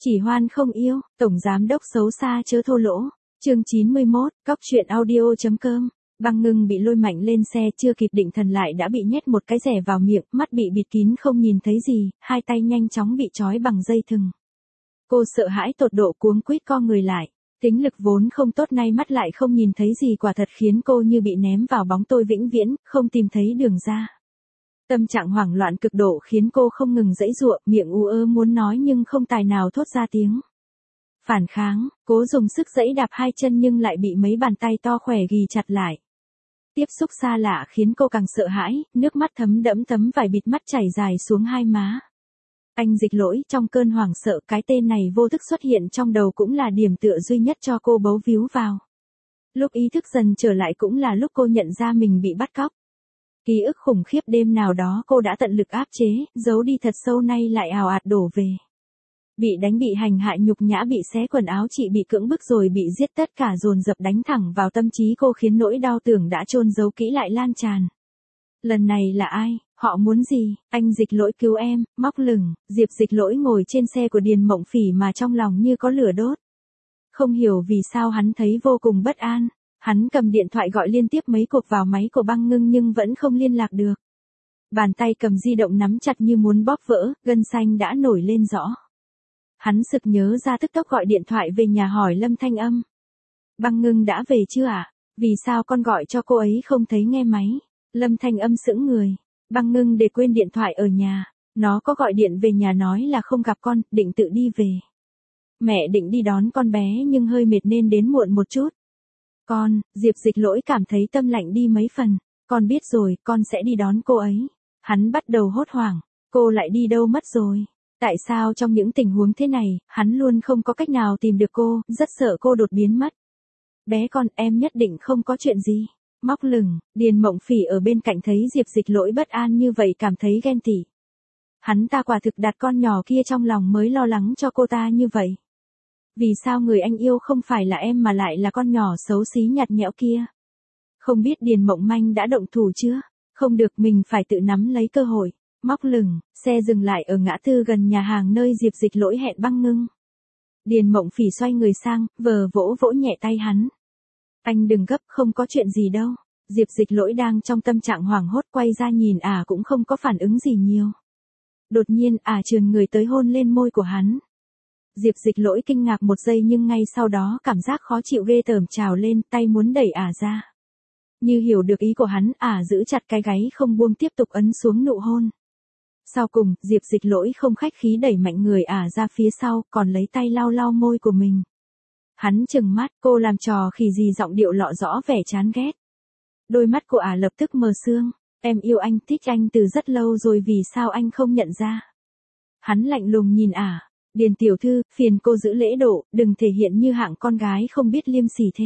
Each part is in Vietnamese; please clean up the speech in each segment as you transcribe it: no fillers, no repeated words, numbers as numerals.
Chỉ hoan không yêu, tổng giám đốc xấu xa chớ thô lỗ. Chương 91, cóc truyện audio.com. Băng Ngưng bị lôi mạnh lên xe, chưa kịp định thần lại đã bị nhét một cái rẻ vào miệng, mắt bị bịt kín không nhìn thấy gì, hai tay nhanh chóng bị trói bằng dây thừng. Cô sợ hãi tột độ cuống quýt co người lại. Tính lực vốn không tốt, nay mắt lại không nhìn thấy gì, quả thật khiến cô như bị ném vào bóng tối vĩnh viễn, không tìm thấy đường ra. Tâm trạng hoảng loạn cực độ khiến cô không ngừng giãy giụa, miệng ú ớ muốn nói nhưng không tài nào thốt ra tiếng. Phản kháng, cố dùng sức giãy đạp hai chân nhưng lại bị mấy bàn tay to khỏe ghì chặt lại. Tiếp xúc xa lạ khiến cô càng sợ hãi, nước mắt thấm đẫm tấm vải bịt mắt chảy dài xuống hai má. Anh Dịch Lỗi, trong cơn hoảng sợ, cái tên này vô thức xuất hiện trong đầu cũng là điểm tựa duy nhất cho cô bấu víu vào. Lúc ý thức dần trở lại cũng là lúc cô nhận ra mình bị bắt cóc. Ký ức khủng khiếp đêm nào đó cô đã tận lực áp chế, giấu đi thật sâu, nay lại ào ạt đổ về. Bị đánh, bị hành hại nhục nhã, bị xé quần áo chị, bị cưỡng bức rồi bị giết, tất cả dồn dập đánh thẳng vào tâm trí cô khiến nỗi đau tưởng đã chôn giấu kỹ lại lan tràn. Lần này là ai? Họ muốn gì? Anh Dịch Lỗi cứu em, móc lửng, Diệp Dịch Lỗi ngồi trên xe của Điền Mộng Phỉ mà trong lòng như có lửa đốt. Không hiểu vì sao hắn thấy vô cùng bất an. Hắn cầm điện thoại gọi liên tiếp mấy cuộc vào máy của Băng Ngưng nhưng vẫn không liên lạc được. Bàn tay cầm di động nắm chặt như muốn bóp vỡ, gân xanh đã nổi lên rõ. Hắn sực nhớ ra, tức tốc gọi điện thoại về nhà hỏi Lâm Thanh Âm. Băng Ngưng đã về chưa ạ? Vì sao con gọi cho cô ấy không thấy nghe máy? Lâm Thanh Âm sững người. Băng Ngưng để quên điện thoại ở nhà. Nó có gọi điện về nhà nói là không gặp con, định tự đi về. Mẹ định đi đón con bé nhưng hơi mệt nên đến muộn một chút. Con, Diệp Dịch Lỗi cảm thấy tâm lạnh đi mấy phần. Con biết rồi, con sẽ đi đón cô ấy. Hắn bắt đầu hốt hoảng. Cô lại đi đâu mất rồi? Tại sao trong những tình huống thế này, hắn luôn không có cách nào tìm được cô, rất sợ cô đột biến mất. Bé con, em nhất định không có chuyện gì. Móc lửng, Điền Mộng Phỉ ở bên cạnh thấy Diệp Dịch Lỗi bất an như vậy cảm thấy ghen tị. Hắn ta quả thực đặt con nhỏ kia trong lòng mới lo lắng cho cô ta như vậy. Vì sao người anh yêu không phải là em mà lại là con nhỏ xấu xí nhạt nhẽo kia? Không biết Điền Mộng Manh đã động thủ chưa? Không được, mình phải tự nắm lấy cơ hội. Móc lửng, xe dừng lại ở ngã tư gần nhà hàng nơi Diệp Dịch Lỗi hẹn Băng Ngưng. Điền Mộng Phỉ xoay người sang, vờ vỗ vỗ nhẹ tay hắn. Anh đừng gấp, không có chuyện gì đâu. Diệp Dịch Lỗi đang trong tâm trạng hoảng hốt, quay ra nhìn cũng không có phản ứng gì nhiều. Đột nhiên trườn người tới hôn lên môi của hắn. Diệp Dịch Lỗi kinh ngạc một giây nhưng ngay sau đó cảm giác khó chịu ghê tởm trào lên, tay muốn đẩy ra. Như hiểu được ý của hắn, giữ chặt cái gáy không buông, tiếp tục ấn xuống nụ hôn. Sau cùng, Diệp Dịch Lỗi không khách khí đẩy mạnh người ra phía sau, còn lấy tay lau lau môi của mình. Hắn trừng mắt, cô làm trò khỉ gì, giọng điệu lộ rõ vẻ chán ghét. Đôi mắt của lập tức mờ sương. Em yêu anh, thích anh từ rất lâu rồi, vì sao anh không nhận ra? Hắn lạnh lùng nhìn Điền tiểu thư, phiền cô giữ lễ độ, đừng thể hiện như hạng con gái không biết liêm sỉ thế.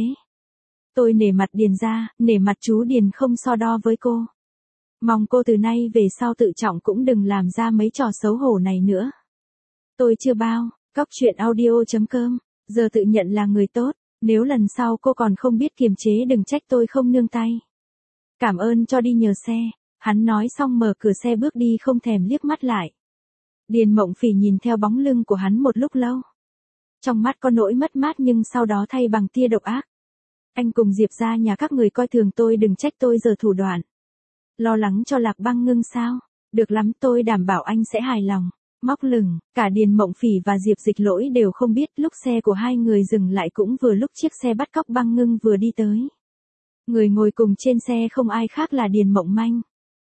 Tôi nể mặt Điền gia, nể mặt chú Điền không so đo với cô. Mong cô từ nay về sau tự trọng, cũng đừng làm ra mấy trò xấu hổ này nữa. Tôi chưa bao, cóc truyện audio.com, giờ tự nhận là người tốt, nếu lần sau cô còn không biết kiềm chế đừng trách tôi không nương tay. Cảm ơn cho đi nhờ xe. Hắn nói xong mở cửa xe bước đi không thèm liếc mắt lại. Điền Mộng Phỉ nhìn theo bóng lưng của hắn một lúc lâu. Trong mắt có nỗi mất mát nhưng sau đó thay bằng tia độc ác. Anh cùng Diệp gia nhà các người coi thường tôi, đừng trách tôi giờ thủ đoạn. Lo lắng cho Lạc Băng Ngưng sao? Được lắm, tôi đảm bảo anh sẽ hài lòng. Móc lửng, cả Điền Mộng Phỉ và Diệp Dịch Lỗi đều không biết lúc xe của hai người dừng lại cũng vừa lúc chiếc xe bắt cóc Băng Ngưng vừa đi tới. Người ngồi cùng trên xe không ai khác là Điền Mộng Manh.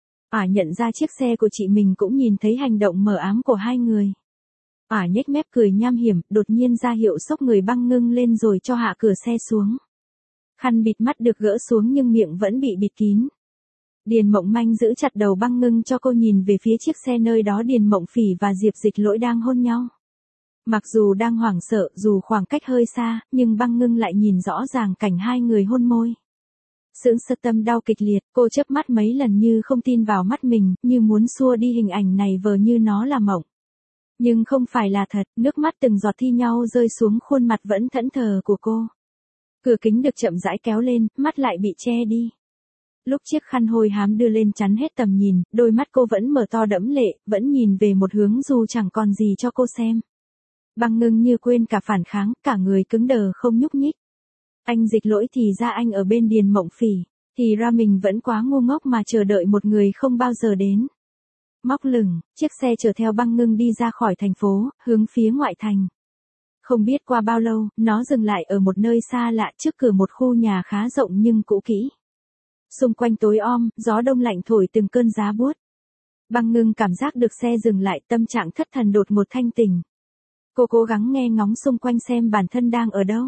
Nhận ra chiếc xe của chị mình cũng nhìn thấy hành động mờ ám của hai người. Nhếch mép cười nham hiểm, đột nhiên ra hiệu xốc người Băng Ngưng lên rồi cho hạ cửa xe xuống. Khăn bịt mắt được gỡ xuống nhưng miệng vẫn bị bịt kín. Điền Mộng Manh giữ chặt đầu Băng Ngưng cho cô nhìn về phía chiếc xe nơi đó Điền Mộng Phỉ và Diệp Dịch Lỗi đang hôn nhau. Mặc dù đang hoảng sợ, dù khoảng cách hơi xa, nhưng Băng Ngưng lại nhìn rõ ràng cảnh hai người hôn môi. Sững sờ, tâm đau kịch liệt, cô chớp mắt mấy lần như không tin vào mắt mình, như muốn xua đi hình ảnh này vờ như nó là mộng. Nhưng không phải là thật, nước mắt từng giọt thi nhau rơi xuống khuôn mặt vẫn thẫn thờ của cô. Cửa kính được chậm rãi kéo lên, mắt lại bị che đi. Lúc chiếc khăn hôi hám đưa lên chắn hết tầm nhìn, đôi mắt cô vẫn mở to đẫm lệ, vẫn nhìn về một hướng dù chẳng còn gì cho cô xem. Băng Ngưng như quên cả phản kháng, cả người cứng đờ không nhúc nhích. Anh Dịch Lỗi thì ra anh ở bên Điền Mộng Phỉ, thì ra mình vẫn quá ngu ngốc mà chờ đợi một người không bao giờ đến. Móc lửng, chiếc xe chở theo Băng Ngưng đi ra khỏi thành phố, hướng phía ngoại thành. Không biết qua bao lâu, nó dừng lại ở một nơi xa lạ trước cửa một khu nhà khá rộng nhưng cũ kỹ. Xung quanh tối om, gió đông lạnh thổi từng cơn giá buốt. Băng Ngưng cảm giác được xe dừng lại, tâm trạng thất thần đột ngột thanh tỉnh. Cô cố gắng nghe ngóng xung quanh xem bản thân đang ở đâu.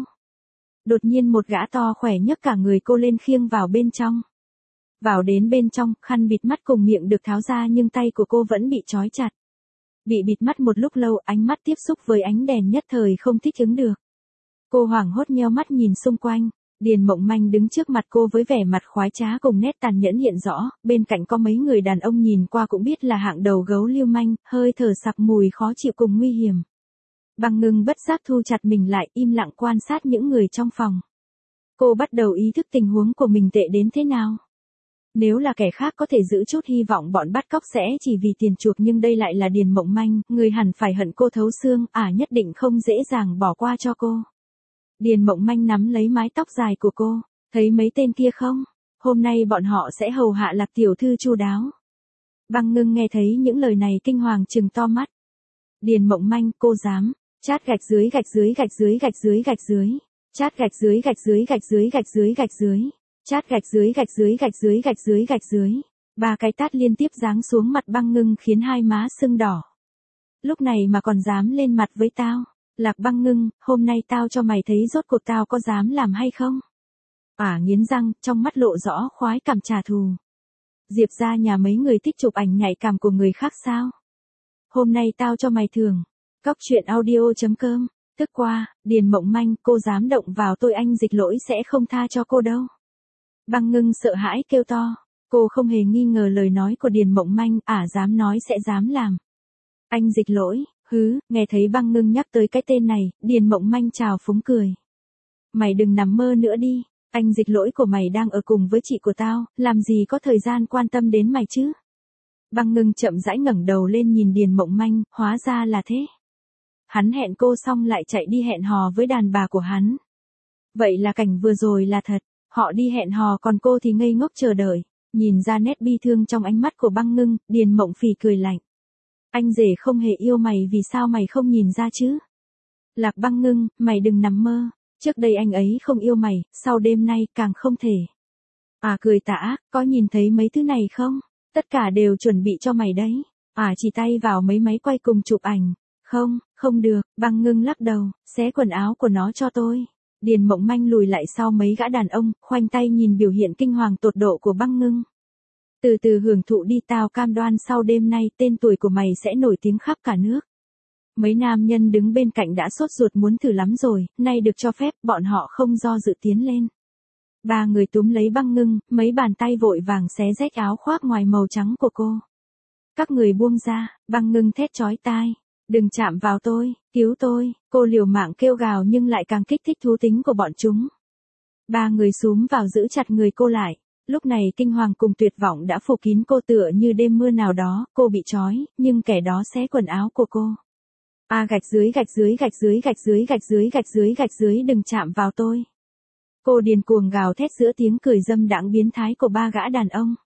Đột nhiên một gã to khỏe nhấc cả người cô lên khiêng vào bên trong. Vào đến bên trong, khăn bịt mắt cùng miệng được tháo ra nhưng tay của cô vẫn bị trói chặt. Bị bịt mắt một lúc lâu, ánh mắt tiếp xúc với ánh đèn nhất thời không thích ứng được. Cô hoảng hốt nheo mắt nhìn xung quanh. Điền Mộng Manh đứng trước mặt cô với vẻ mặt khoái trá cùng nét tàn nhẫn hiện rõ, bên cạnh có mấy người đàn ông nhìn qua cũng biết là hạng đầu gấu lưu manh, hơi thở sặc mùi khó chịu cùng nguy hiểm. Băng Ngưng bất giác thu chặt mình lại, im lặng quan sát những người trong phòng. Cô bắt đầu ý thức tình huống của mình tệ đến thế nào. Nếu là kẻ khác có thể giữ chút hy vọng bọn bắt cóc sẽ chỉ vì tiền chuộc, nhưng đây lại là Điền Mộng Manh, người hẳn phải hận cô thấu xương, nhất định không dễ dàng bỏ qua cho cô. Điền Mộng Manh nắm lấy mái tóc dài của cô, thấy mấy tên kia không? Hôm nay bọn họ sẽ hầu hạ Lạc tiểu thư chu đáo. Băng Ngưng nghe thấy những lời này kinh hoàng trừng to mắt. Điền Mộng Manh, cô dám? Chát gạch dưới gạch dưới gạch dưới gạch dưới gạch dưới. Chát gạch dưới gạch dưới gạch dưới gạch dưới gạch dưới. Chát gạch dưới gạch dưới gạch dưới gạch dưới gạch dưới. 3 cái tát liên tiếp giáng xuống mặt Băng Ngưng khiến hai má sưng đỏ. Lúc này mà còn dám lên mặt với tao? Lạc Băng Ngưng, hôm nay tao cho mày thấy rốt cuộc tao có dám làm hay không? Nghiến răng, trong mắt lộ rõ khoái cảm trả thù. Diệp ra nhà mấy người thích chụp ảnh nhạy cảm của người khác sao? Hôm nay tao cho mày thưởng. Cóc truyện audio.com. Tức qua, Điền Mộng Manh, cô dám động vào tôi, anh Dịch Lỗi sẽ không tha cho cô đâu. Băng Ngưng sợ hãi kêu to. Cô không hề nghi ngờ lời nói của Điền Mộng Manh, dám nói sẽ dám làm. Anh Dịch Lỗi, nghe thấy Băng Ngưng nhắc tới cái tên này, Điền Mộng Manh trào phúng cười. Mày đừng nằm mơ nữa đi, anh Dịch Lỗi của mày đang ở cùng với chị của tao, làm gì có thời gian quan tâm đến mày chứ. Băng Ngưng chậm rãi ngẩng đầu lên nhìn Điền Mộng Manh, hóa ra là thế. Hắn hẹn cô xong lại chạy đi hẹn hò với đàn bà của hắn. Vậy là cảnh vừa rồi là thật, họ đi hẹn hò còn cô thì ngây ngốc chờ đợi. Nhìn ra nét bi thương trong ánh mắt của Băng Ngưng, Điền Mộng Phỉ cười lạnh. Anh rể không hề yêu mày, vì sao mày không nhìn ra chứ? Lạc Băng Ngưng, mày đừng nằm mơ, trước đây anh ấy không yêu mày, sau đêm nay càng không thể. Cười tả, có nhìn thấy mấy thứ này không? Tất cả đều chuẩn bị cho mày đấy. Chỉ tay vào mấy máy quay cùng chụp ảnh. Không được, Băng Ngưng lắc đầu, xé quần áo của nó cho tôi. Điền Mộng Manh lùi lại sau mấy gã đàn ông, khoanh tay nhìn biểu hiện kinh hoàng tột độ của Băng Ngưng. Từ từ hưởng thụ đi, tao cam đoan sau đêm nay tên tuổi của mày sẽ nổi tiếng khắp cả nước. Mấy nam nhân đứng bên cạnh đã sốt ruột muốn thử lắm rồi, nay được cho phép, bọn họ không do dự tiến lên. 3 người túm lấy Băng Ngưng, mấy bàn tay vội vàng xé rách áo khoác ngoài màu trắng của cô. Các người buông ra, Băng Ngưng thét chói tai. Đừng chạm vào tôi, cứu tôi, cô liều mạng kêu gào nhưng lại càng kích thích thú tính của bọn chúng. 3 người xúm vào giữ chặt người cô lại. Lúc này kinh hoàng cùng tuyệt vọng đã phủ kín cô, tựa như đêm mưa nào đó, cô bị trói, nhưng kẻ đó xé quần áo của cô. Gạch dưới gạch dưới gạch dưới gạch dưới gạch dưới gạch dưới gạch dưới, đừng chạm vào tôi. Cô điên cuồng gào thét giữa tiếng cười dâm đãng biến thái của 3 gã đàn ông.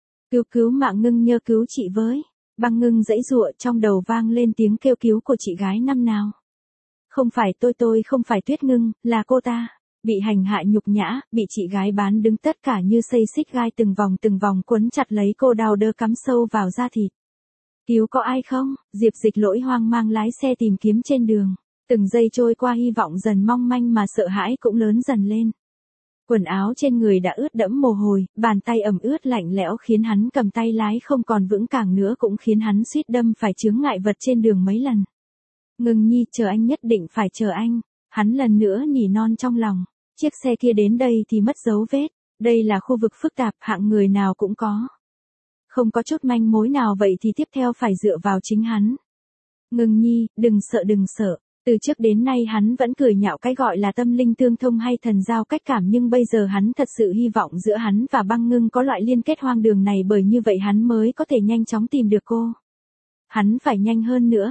Cứu mạng Ngưng, nhớ cứu chị với. Băng Ngưng giãy giụa, trong đầu vang lên tiếng kêu cứu của chị gái năm nào. Không phải tôi không phải Tuyết Ngưng, là cô ta. Bị hành hạ nhục nhã, bị chị gái bán đứng, tất cả như xây xích gai từng vòng quấn chặt lấy cô, đau đớn cắm sâu vào da thịt. Cứu có ai không? Diệp Dịch Lỗi hoang mang lái xe tìm kiếm trên đường. Từng giây trôi qua, hy vọng dần mong manh mà sợ hãi cũng lớn dần lên. Quần áo trên người đã ướt đẫm mồ hôi, bàn tay ẩm ướt lạnh lẽo khiến hắn cầm tay lái không còn vững càng nữa, cũng khiến hắn suýt đâm phải chướng ngại vật trên đường mấy lần. Ngưng nhi, chờ anh, nhất định phải chờ anh. Hắn lần nữa nỉ non trong lòng. Chiếc xe kia đến đây thì mất dấu vết. Đây là khu vực phức tạp, hạng người nào cũng có. Không có chút manh mối nào, vậy thì tiếp theo phải dựa vào chính hắn. Ngưng nhi, đừng sợ. Từ trước đến nay hắn vẫn cười nhạo cái gọi là tâm linh tương thông hay thần giao cách cảm, nhưng bây giờ hắn thật sự hy vọng giữa hắn và Băng Ngưng có loại liên kết hoang đường này, bởi như vậy hắn mới có thể nhanh chóng tìm được cô. Hắn phải nhanh hơn nữa.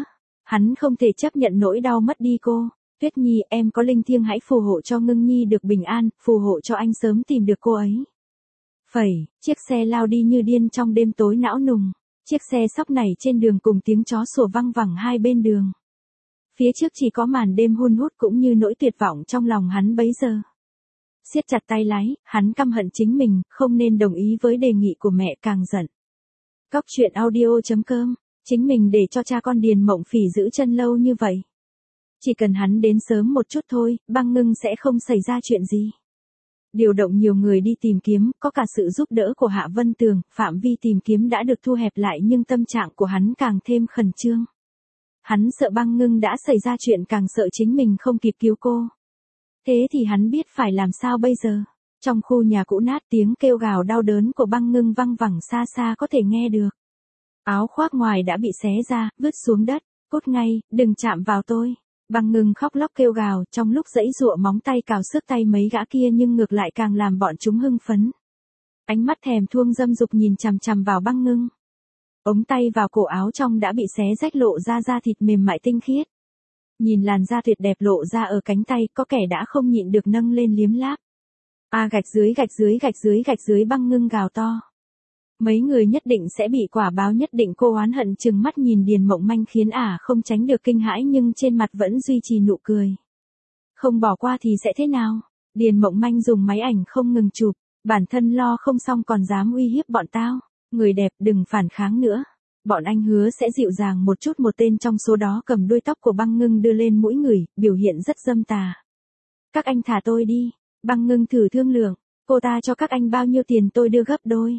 Hắn không thể chấp nhận nỗi đau mất đi cô. Tuyết Nhi, em có linh thiêng hãy phù hộ cho Ngưng Nhi được bình an, phù hộ cho anh sớm tìm được cô ấy. Phẩy, chiếc xe lao đi như điên trong đêm tối não nùng. Chiếc xe sóc nảy trên đường cùng tiếng chó sủa văng vẳng hai bên đường. Phía trước chỉ có màn đêm hun hút cũng như nỗi tuyệt vọng trong lòng hắn bấy giờ. Siết chặt tay lái, hắn căm hận chính mình, không nên đồng ý với đề nghị của mẹ càng giận. Cóc truyện audio.com, chính mình để cho cha con Điền Mộng Phỉ giữ chân lâu như vậy. Chỉ cần hắn đến sớm một chút thôi, Băng Ngưng sẽ không xảy ra chuyện gì. Điều động nhiều người đi tìm kiếm, có cả sự giúp đỡ của Hạ Vân Tường, phạm vi tìm kiếm đã được thu hẹp lại nhưng tâm trạng của hắn càng thêm khẩn trương. Hắn sợ Băng Ngưng đã xảy ra chuyện càng sợ chính mình không kịp cứu cô. Thế thì hắn biết phải làm sao bây giờ. Trong khu nhà cũ nát tiếng kêu gào đau đớn của Băng Ngưng văng vẳng xa xa có thể nghe được. Áo khoác ngoài đã bị xé ra, vứt xuống đất. Cút ngay, đừng chạm vào tôi. Băng Ngưng khóc lóc kêu gào, trong lúc giãy giụa móng tay cào xước tay mấy gã kia nhưng ngược lại càng làm bọn chúng hưng phấn. Ánh mắt thèm thuông dâm dục nhìn chằm chằm vào Băng Ngưng. Ống tay vào cổ áo trong đã bị xé rách lộ ra da thịt mềm mại tinh khiết. Nhìn làn da tuyệt đẹp lộ ra ở cánh tay, có kẻ đã không nhịn được nâng lên liếm láp. Gạch dưới gạch dưới gạch dưới gạch dưới, Băng Ngưng gào to. Mấy người nhất định sẽ bị quả báo, nhất định. Cô oán hận trừng mắt nhìn Điền Mộng Manh khiến không tránh được kinh hãi nhưng trên mặt vẫn duy trì nụ cười. Không bỏ qua thì sẽ thế nào? Điền Mộng Manh dùng máy ảnh không ngừng chụp, bản thân lo không xong còn dám uy hiếp bọn tao. Người đẹp đừng phản kháng nữa. Bọn anh hứa sẽ dịu dàng một chút. Một tên trong số đó cầm đuôi tóc của Băng Ngưng đưa lên mũi người, biểu hiện rất dâm tà. Các anh thả tôi đi. Băng Ngưng thử thương lượng, cô ta cho các anh bao nhiêu tiền tôi đưa gấp đôi.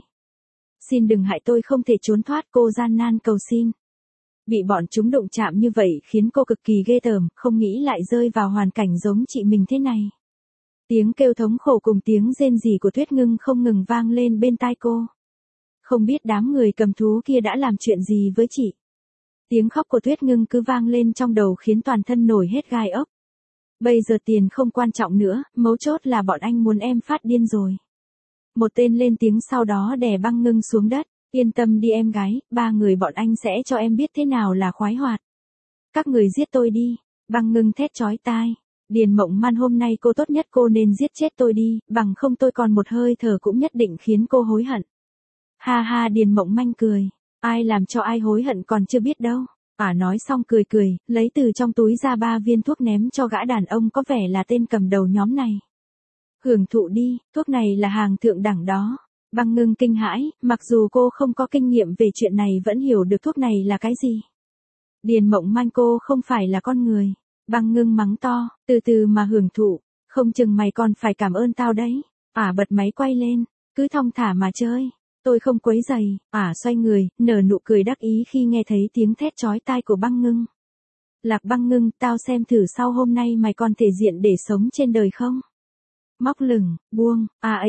Xin đừng hại tôi không thể trốn thoát, cô gian nan cầu xin. Bị bọn chúng đụng chạm như vậy khiến cô cực kỳ ghê tởm, không nghĩ lại rơi vào hoàn cảnh giống chị mình thế này. Tiếng kêu thống khổ cùng tiếng rên rỉ của Tuyết Ngưng không ngừng vang lên bên tai cô. Không biết đám người cầm thú kia đã làm chuyện gì với chị. Tiếng khóc của Tuyết Ngưng cứ vang lên trong đầu khiến toàn thân nổi hết gai ốc. Bây giờ tiền không quan trọng nữa, mấu chốt là bọn anh muốn em phát điên rồi. Một tên lên tiếng sau đó đè Băng Ngưng xuống đất. Yên tâm đi em gái, 3 người bọn anh sẽ cho em biết thế nào là khoái hoạt. Các người giết tôi đi. Băng Ngưng thét chói tai. Điền Mộng Man, hôm nay cô tốt nhất cô nên giết chết tôi đi, bằng không tôi còn một hơi thở cũng nhất định khiến cô hối hận. Ha ha, Điền Mộng Manh cười. Ai làm cho ai hối hận còn chưa biết đâu. Nói xong cười cười, lấy từ trong túi ra 3 viên thuốc ném cho gã đàn ông có vẻ là tên cầm đầu nhóm này. Hưởng thụ đi, thuốc này là hàng thượng đẳng đó. Băng Ngưng kinh hãi, mặc dù cô không có kinh nghiệm về chuyện này vẫn hiểu được thuốc này là cái gì. Điền Mộng Man, cô không phải là con người. Băng Ngưng mắng to, từ từ mà hưởng thụ, không chừng mày còn phải cảm ơn tao đấy. Bật máy quay lên, cứ thong thả mà chơi. Tôi không quấy giày. Xoay người, nở nụ cười đắc ý khi nghe thấy tiếng thét chói tai của Băng Ngưng. Lạc Băng Ngưng, tao xem thử sau hôm nay mày còn thể diện để sống trên đời không? Móc lửng, buông,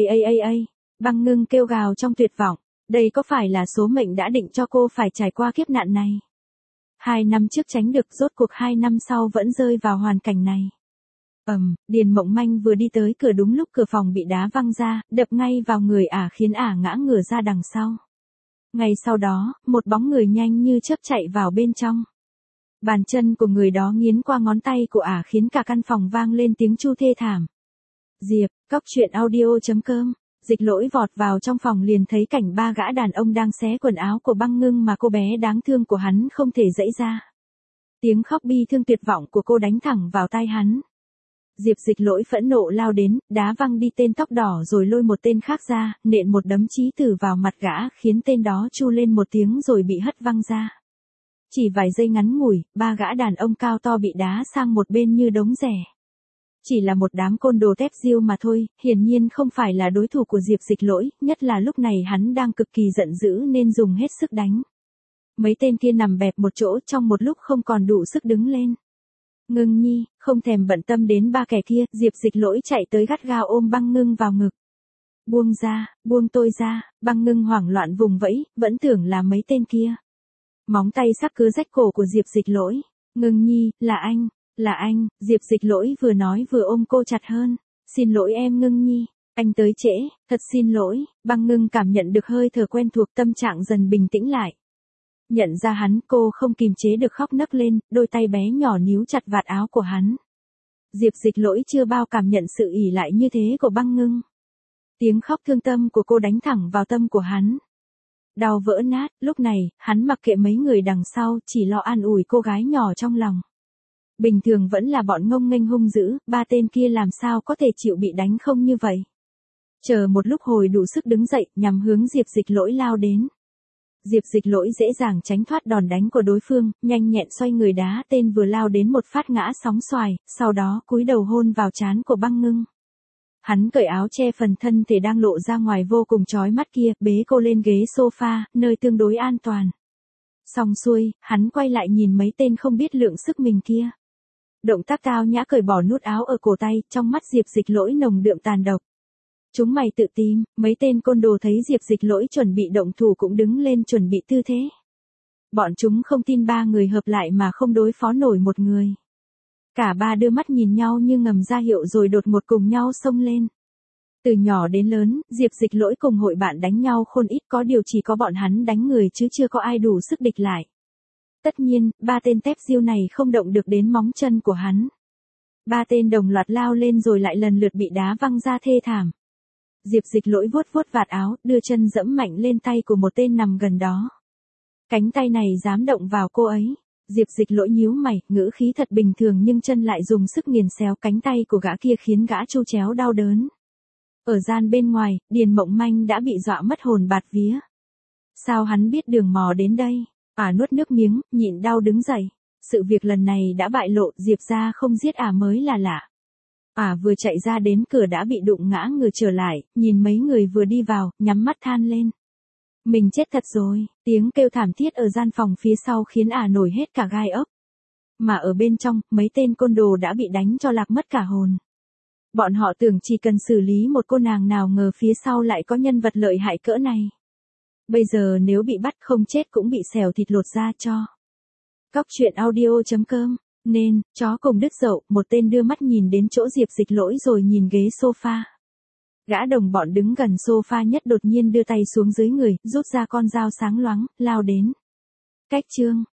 Băng Ngưng kêu gào trong tuyệt vọng. Đây có phải là số mệnh đã định cho cô phải trải qua kiếp nạn này? 2 năm trước tránh được, rốt cuộc 2 năm sau vẫn rơi vào hoàn cảnh này. Điền Mộng Manh vừa đi tới cửa đúng lúc cửa phòng bị đá văng ra, đập ngay vào người khiến ngã ngửa ra đằng sau. Ngay sau đó, một bóng người nhanh như chớp chạy vào bên trong. Bàn chân của người đó nghiến qua ngón tay của khiến cả căn phòng vang lên tiếng chu thê thảm. Diệp, Cóc truyện audio.com. Dịch Lỗi vọt vào trong phòng liền thấy cảnh 3 gã đàn ông đang xé quần áo của Băng Ngưng mà cô bé đáng thương của hắn không thể giãy ra. Tiếng khóc bi thương tuyệt vọng của cô đánh thẳng vào tai hắn. Dịch Lỗi phẫn nộ lao đến, đá văng đi tên tóc đỏ rồi lôi một tên khác ra, nện một đấm chí tử vào mặt gã khiến tên đó chu lên một tiếng rồi bị hất văng ra. Chỉ vài giây ngắn ngủi, 3 gã đàn ông cao to bị đá sang một bên như đống rẻ. Chỉ là một đám côn đồ tép diêu mà thôi, hiển nhiên không phải là đối thủ của Dịch Lỗi, nhất là lúc này hắn đang cực kỳ giận dữ nên dùng hết sức đánh. Mấy tên kia nằm bẹp một chỗ trong một lúc không còn đủ sức đứng lên. Ngưng Nhi, không thèm bận tâm đến 3 kẻ kia, Dịch Lỗi chạy tới gắt gao ôm Băng Ngưng vào ngực. Buông ra, buông tôi ra. Băng Ngưng hoảng loạn vùng vẫy, vẫn tưởng là mấy tên kia. Móng tay sắc cứ rách cổ của Dịch Lỗi. Ngưng Nhi, là anh, Dịch Lỗi vừa nói vừa ôm cô chặt hơn. Xin lỗi em Ngưng Nhi, anh tới trễ, thật xin lỗi. Băng Ngưng cảm nhận được hơi thở quen thuộc, tâm trạng dần bình tĩnh lại. Nhận ra hắn, cô không kìm chế được khóc nấc lên, đôi tay bé nhỏ níu chặt vạt áo của hắn. Diệp Dịch Lỗi chưa bao cảm nhận sự ỷ lại như thế của Băng Ngưng. Tiếng khóc thương tâm của cô đánh thẳng vào tâm của hắn. Đau vỡ nát, lúc này, hắn mặc kệ mấy người đằng sau, chỉ lo an ủi cô gái nhỏ trong lòng. Bình thường vẫn là bọn ngông nghênh hung dữ, ba tên kia làm sao có thể chịu bị đánh không như vậy. Chờ một lúc hồi đủ sức đứng dậy, nhằm hướng Diệp Dịch Lỗi lao đến. Diệp Dịch Lỗi dễ dàng tránh thoát đòn đánh của đối phương, nhanh nhẹn xoay người đá tên vừa lao đến một phát ngã sóng xoài, sau đó cúi đầu hôn vào trán của Băng Ngưng. Hắn cởi áo che phần thân thể đang lộ ra ngoài vô cùng chói mắt kia, bế cô lên ghế sofa, nơi tương đối an toàn. Xong xuôi, hắn quay lại nhìn mấy tên không biết lượng sức mình kia. Động tác cao nhã cởi bỏ nút áo ở cổ tay, trong mắt Diệp Dịch Lỗi nồng đượm tàn độc. Chúng mày tự tìm, mấy tên côn đồ thấy Diệp Dịch Lỗi chuẩn bị động thủ cũng đứng lên chuẩn bị tư thế. Bọn chúng không tin ba người hợp lại mà không đối phó nổi một người. Cả ba đưa mắt nhìn nhau như ngầm ra hiệu rồi đột ngột cùng nhau xông lên. Từ nhỏ đến lớn, Diệp Dịch Lỗi cùng hội bạn đánh nhau khôn ít, có điều chỉ có bọn hắn đánh người chứ chưa có ai đủ sức địch lại. Tất nhiên, ba tên tép diêu này không động được đến móng chân của hắn. Ba tên đồng loạt lao lên rồi lại lần lượt bị đá văng ra thê thảm. Diệp Dịch Lỗi vuốt vuốt vạt áo, đưa chân dẫm mạnh lên tay của một tên nằm gần đó. Cánh tay này dám động vào cô ấy. Diệp Dịch Lỗi nhíu mày, ngữ khí thật bình thường nhưng chân lại dùng sức nghiền xéo cánh tay của gã kia khiến gã chu chéo đau đớn. Ở gian bên ngoài, Điền Mộng Manh đã bị dọa mất hồn bạt vía. Sao hắn biết đường mò đến đây? Nuốt nước miếng, nhịn đau đứng dậy. Sự việc lần này đã bại lộ, Diệp gia không giết mới là lạ. Vừa chạy ra đến cửa đã bị đụng ngã người trở lại, nhìn mấy người vừa đi vào, nhắm mắt than lên. Mình chết thật rồi, tiếng kêu thảm thiết ở gian phòng phía sau khiến nổi hết cả gai ốc. Mà ở bên trong, mấy tên côn đồ đã bị đánh cho lạc mất cả hồn. Bọn họ tưởng chỉ cần xử lý một cô nàng, nào ngờ phía sau lại có nhân vật lợi hại cỡ này. Bây giờ nếu bị bắt không chết cũng bị xẻo thịt lột ra cho. Coctruyện.audio.com. Nên, chó cùng đứt dậu, một tên đưa mắt nhìn đến chỗ Diệp Dịch Lỗi rồi nhìn ghế sofa. Gã đồng bọn đứng gần sofa nhất đột nhiên đưa tay xuống dưới người, rút ra con dao sáng loáng, lao đến. Cách chương.